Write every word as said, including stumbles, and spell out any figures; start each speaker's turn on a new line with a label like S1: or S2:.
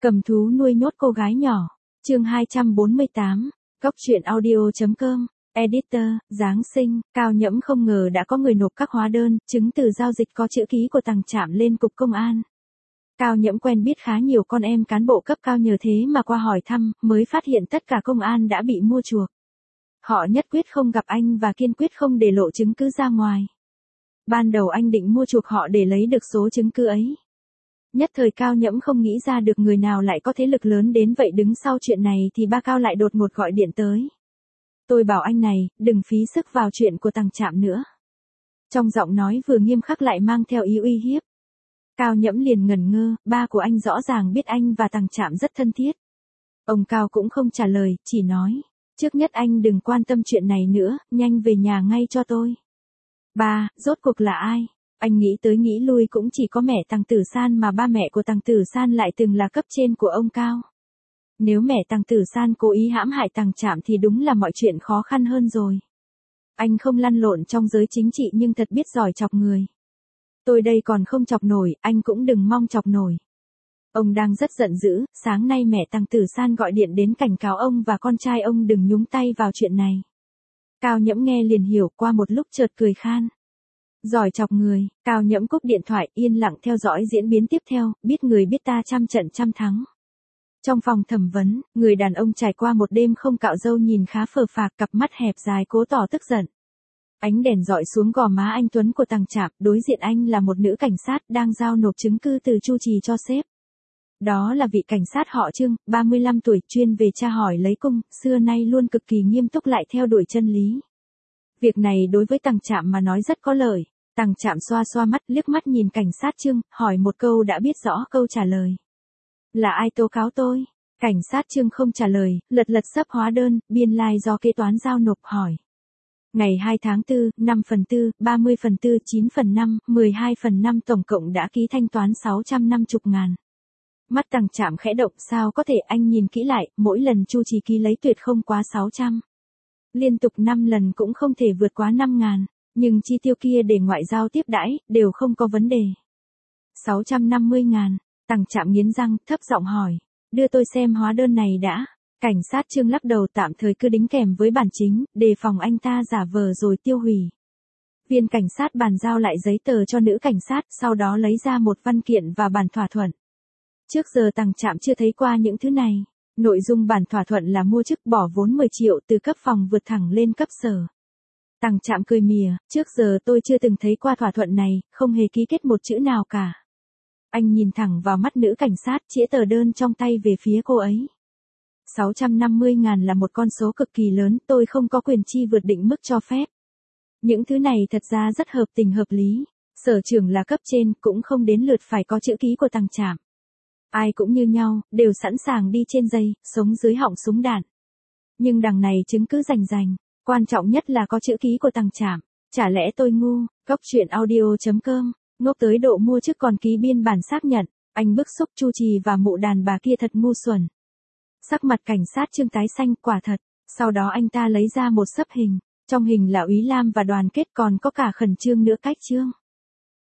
S1: Cầm thú nuôi nhốt cô gái nhỏ. Chương hai trăm bốn mươi tám. Góc truyện audio chấm com. Editor, Giáng sinh, Cao Nhẫm không ngờ đã có người nộp các hóa đơn, chứng từ giao dịch có chữ ký của Tằng Trạm lên cục công an. Cao Nhẫm quen biết khá nhiều con em cán bộ cấp cao nhờ thế mà qua hỏi thăm, mới phát hiện tất cả công an đã bị mua chuộc. Họ nhất quyết không gặp anh và kiên quyết không để lộ chứng cứ ra ngoài. Ban đầu anh định mua chuộc họ để lấy được số chứng cứ ấy. Nhất thời Cao Nhẫm không nghĩ ra được người nào lại có thế lực lớn đến vậy, đứng sau chuyện này thì ba Cao lại đột ngột gọi điện tới. Tôi bảo anh này, đừng phí sức vào chuyện của Tằng Trạm nữa. Trong giọng nói vừa nghiêm khắc lại mang theo ý uy hiếp. Cao Nhẫm liền ngẩn ngơ, ba của anh rõ ràng biết anh và Tằng Trạm rất thân thiết. Ông Cao cũng không trả lời, chỉ nói, trước nhất anh đừng quan tâm chuyện này nữa, nhanh về nhà ngay cho tôi. Ba, rốt cuộc là ai? Anh nghĩ tới nghĩ lui cũng chỉ có mẹ Tằng Tử San, mà ba mẹ của Tằng Tử San lại từng là cấp trên của ông Cao. Nếu mẹ Tằng Tử San cố ý hãm hại Tằng Trạm thì đúng là mọi chuyện khó khăn hơn rồi. Anh không lăn lộn trong giới chính trị nhưng thật biết giỏi chọc người. Tôi đây còn không chọc nổi, anh cũng đừng mong chọc nổi. Ông đang rất giận dữ, sáng nay mẹ Tằng Tử San gọi điện đến cảnh cáo ông và con trai ông đừng nhúng tay vào chuyện này. Cao Nhẫm nghe liền hiểu, qua một lúc chợt cười khan. Giỏi chọc người, Cao Nhẫm cúp điện thoại, yên lặng theo dõi diễn biến tiếp theo, biết người biết ta trăm trận trăm thắng. Trong phòng thẩm vấn, người đàn ông trải qua một đêm không cạo râu nhìn khá phờ phạc, cặp mắt hẹp dài cố tỏ tức giận. Ánh đèn dọi xuống gò má anh tuấn của Tằng Trạm, đối diện anh là một nữ cảnh sát đang giao nộp chứng cứ từ Chu Trì cho sếp. Đó là vị cảnh sát họ Trương, ba mươi lăm tuổi, chuyên về tra hỏi lấy cung, xưa nay luôn cực kỳ nghiêm túc lại theo đuổi chân lý. Việc này đối với Tằng Trạm mà nói rất có lợi. Tằng Trạm xoa xoa mắt, liếc mắt nhìn cảnh sát Trương, hỏi một câu đã biết rõ câu trả lời. Là ai tố cáo tôi? Cảnh sát Trương không trả lời, lật lật xấp hóa đơn, biên lai do kế toán giao nộp, hỏi. Ngày hai tháng tư, năm phần tư, ba mươi phần tư, chín phần năm, mười hai phần năm tổng cộng đã ký thanh toán sáu trăm năm mươi ngàn. Mắt Tằng Trạm khẽ động, sao có thể, anh nhìn kỹ lại, mỗi lần Chu Trì ký lấy tuyệt không quá sáu trăm. Liên tục năm lần cũng không thể vượt quá năm ngàn, nhưng chi tiêu kia để ngoại giao tiếp đãi, đều không có vấn đề. sáu trăm năm mươi ngàn, Tằng Trạm nghiến răng, thấp giọng hỏi, đưa tôi xem hóa đơn này đã. Cảnh sát Trương lắc đầu, tạm thời cứ đính kèm với bản chính, đề phòng anh ta giả vờ rồi tiêu hủy. Viên cảnh sát bàn giao lại giấy tờ cho nữ cảnh sát, sau đó lấy ra một văn kiện và bản thỏa thuận. Trước giờ Tằng Trạm chưa thấy qua những thứ này. Nội dung bản thỏa thuận là mua chức bỏ vốn mười triệu từ cấp phòng vượt thẳng lên cấp sở. Tằng Trạm cười mỉa, trước giờ tôi chưa từng thấy qua thỏa thuận này, không hề ký kết một chữ nào cả. Anh nhìn thẳng vào mắt nữ cảnh sát, chĩa tờ đơn trong tay về phía cô ấy. sáu trăm năm mươi ngàn là một con số cực kỳ lớn, tôi không có quyền chi vượt định mức cho phép. Những thứ này thật ra rất hợp tình hợp lý. Sở trưởng là cấp trên, cũng không đến lượt phải có chữ ký của Tằng Trạm. Ai cũng như nhau, đều sẵn sàng đi trên dây, sống dưới họng súng đạn. Nhưng đằng này chứng cứ rành rành, quan trọng nhất là có chữ ký của Tằng Trạm. Chả lẽ tôi ngu? Góc truyện audio chấm com, ngốc tới độ mua chức còn ký biên bản xác nhận. Anh bức xúc, Chu Trì và mụ đàn bà kia thật ngu xuẩn. Sắc mặt cảnh sát Trương tái xanh, quả thật. Sau đó anh ta lấy ra một xấp hình. Trong hình là Úy Lam và Đoàn Kết, còn có cả Khẩn Trương nữa cách Trương.